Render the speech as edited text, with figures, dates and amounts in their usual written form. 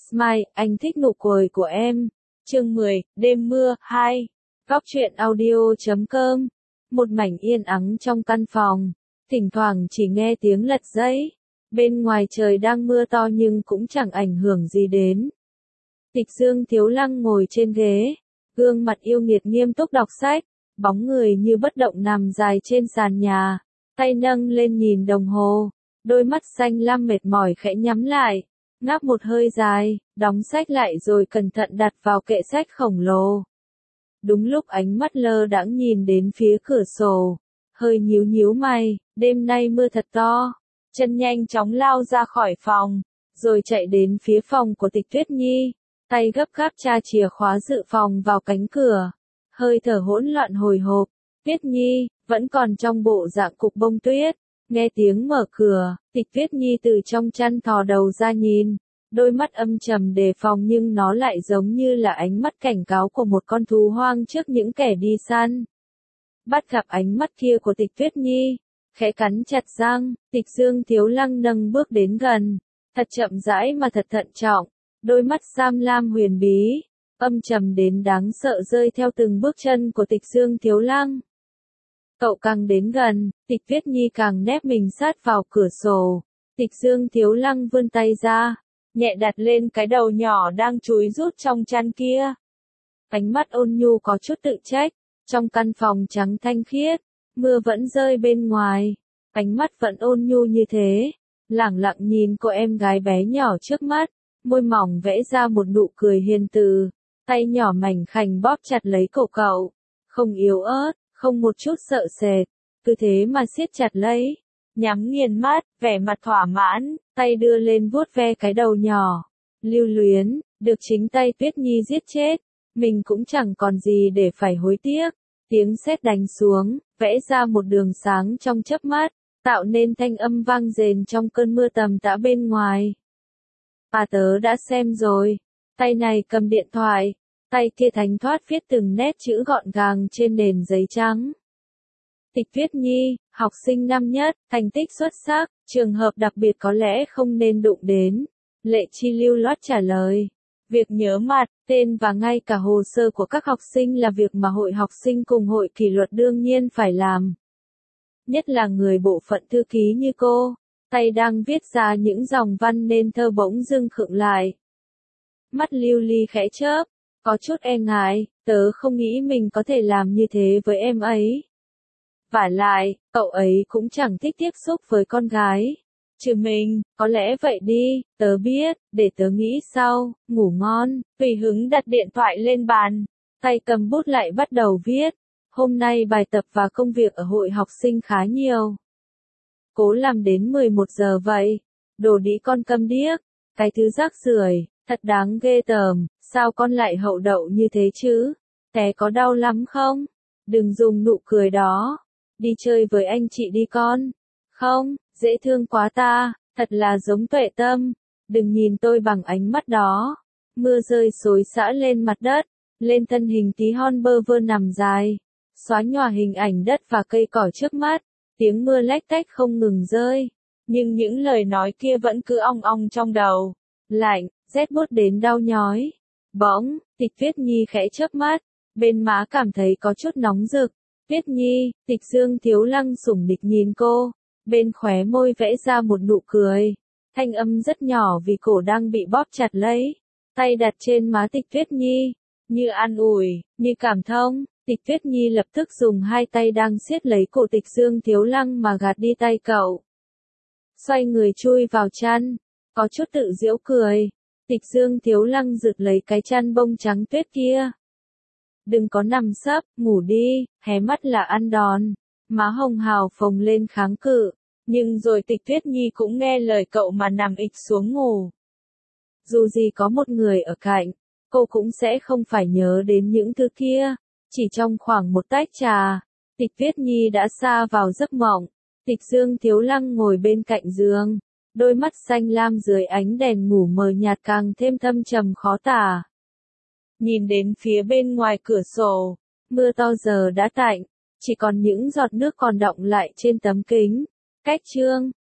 Smile, anh thích nụ cười của em. Chương 10, đêm mưa, 2. Góc truyện audio.com. Một mảnh yên ắng trong căn phòng. Thỉnh thoảng chỉ nghe tiếng lật giấy. Bên ngoài trời đang mưa to nhưng cũng chẳng ảnh hưởng gì đến. Tịch Dương Thiếu Lăng ngồi trên ghế. Gương mặt yêu nghiệt nghiêm túc đọc sách. Bóng người như bất động nằm dài trên sàn nhà. Tay nâng lên nhìn đồng hồ. Đôi mắt xanh lam mệt mỏi khẽ nhắm lại. Ngáp một hơi dài, đóng sách lại rồi cẩn thận đặt vào kệ sách khổng lồ. Đúng lúc ánh mắt lơ đãng nhìn đến phía cửa sổ, hơi nhíu nhíu mày, đêm nay mưa thật to. Chân nhanh chóng lao ra khỏi phòng, rồi chạy đến phía phòng của Tịch Tuyết Nhi, tay gấp gáp tra chìa khóa dự phòng vào cánh cửa, hơi thở hỗn loạn hồi hộp. Tuyết Nhi, vẫn còn trong bộ dạng cục bông tuyết. Nghe tiếng mở cửa, Tịch Tuyết Nhi từ trong chăn thò đầu ra nhìn, đôi mắt âm trầm đề phòng nhưng nó lại giống như là ánh mắt cảnh cáo của một con thú hoang trước những kẻ đi săn. Bắt gặp ánh mắt kia của Tịch Tuyết Nhi, khẽ cắn chặt răng, Tịch Dương Thiếu Lăng nâng bước đến gần, thật chậm rãi mà thật thận trọng, đôi mắt sam lam huyền bí, âm trầm đến đáng sợ rơi theo từng bước chân của Tịch Dương Thiếu Lăng. Cậu càng đến gần, Tịch Tuyết Nhi càng nép mình sát vào cửa sổ. Tịch Dương Thiếu Lăng vươn tay ra, nhẹ đặt lên cái đầu nhỏ đang chúi rút trong chăn kia. Ánh mắt ôn nhu có chút tự trách, trong căn phòng trắng thanh khiết, mưa vẫn rơi bên ngoài, ánh mắt vẫn ôn nhu như thế, lẳng lặng nhìn cô em gái bé nhỏ trước mắt, môi mỏng vẽ ra một nụ cười hiền từ, tay nhỏ mảnh khảnh bóp chặt lấy cổ cậu, không yếu ớt. Không một chút sợ sệt, cứ thế mà siết chặt lấy, nhắm nghiền mắt, vẻ mặt thỏa mãn, tay đưa lên vuốt ve cái đầu nhỏ, lưu luyến, được chính tay Tuyết Nhi giết chết, mình cũng chẳng còn gì để phải hối tiếc. Tiếng sét đánh xuống, vẽ ra một đường sáng trong chớp mắt, tạo nên thanh âm vang dền trong cơn mưa tầm tã bên ngoài. Tớ đã xem rồi, tay này cầm điện thoại. Tay kia thánh thoát viết từng nét chữ gọn gàng trên nền giấy trắng. Tịch Tuyết Nhi, học sinh năm nhất, thành tích xuất sắc, trường hợp đặc biệt có lẽ không nên đụng đến. Lệ Chi lưu loát trả lời. Việc nhớ mặt, tên và ngay cả hồ sơ của các học sinh là việc mà hội học sinh cùng hội kỷ luật đương nhiên phải làm. Nhất là người bộ phận thư ký như cô, tay đang viết ra những dòng văn nên thơ bỗng dưng khựng lại. Mắt lưu ly khẽ chớp. Có chút e ngại, tớ không nghĩ mình có thể làm như thế với em ấy. Vả lại, cậu ấy cũng chẳng thích tiếp xúc với con gái. Trừ mình, có lẽ vậy đi, tớ biết, để tớ nghĩ sau, ngủ ngon. Tùy hứng đặt điện thoại lên bàn, tay cầm bút lại bắt đầu viết. Hôm nay bài tập và công việc ở hội học sinh khá nhiều. Cố làm đến 11 giờ vậy. Đồ đĩ con câm điếc, cái thứ rác rưởi. Thật đáng ghê tởm, sao con lại hậu đậu như thế chứ? Té có đau lắm không? Đừng dùng nụ cười đó. Đi chơi với anh chị đi con. Không, dễ thương quá ta, thật là giống Tuệ Tâm. Đừng nhìn tôi bằng ánh mắt đó. Mưa rơi xối xả lên mặt đất, lên thân hình tí hon bơ vơ nằm dài. Xóa nhòa hình ảnh đất và cây cỏ trước mắt. Tiếng mưa lách tách không ngừng rơi. Nhưng những lời nói kia vẫn cứ ong ong trong đầu. Lạnh, rét buốt đến đau nhói. Bỗng, Tịch Tuyết Nhi khẽ chớp mắt, bên má cảm thấy có chút nóng rực. Tuyết Nhi, Tịch Dương Thiếu Lăng sủng nịch nhìn cô, bên khóe môi vẽ ra một nụ cười. Thanh âm rất nhỏ vì cổ đang bị bóp chặt lấy. Tay đặt trên má Tịch Tuyết Nhi, như an ủi, như cảm thông. Tịch Tuyết Nhi lập tức dùng hai tay đang siết lấy cổ Tịch Dương Thiếu Lăng mà gạt đi tay cậu. Xoay người chui vào chăn, có chút tự giễu cười. Tịch Dương Thiếu Lăng giật lấy cái chăn bông trắng tuyết kia. Đừng có nằm sấp, ngủ đi, hé mắt là ăn đòn. Má hồng hào phồng lên kháng cự. Nhưng rồi Tịch Tuyết Nhi cũng nghe lời cậu mà nằm ịch xuống ngủ. Dù gì có một người ở cạnh, cô cũng sẽ không phải nhớ đến những thứ kia. Chỉ trong khoảng một tách trà, Tịch Tuyết Nhi đã sa vào giấc mộng. Tịch Dương Thiếu Lăng ngồi bên cạnh giường. Đôi mắt xanh lam dưới ánh đèn ngủ mờ nhạt càng thêm thâm trầm khó tả. Nhìn đến phía bên ngoài cửa sổ, mưa to giờ đã tạnh, chỉ còn những giọt nước còn đọng lại trên tấm kính. Cách chương,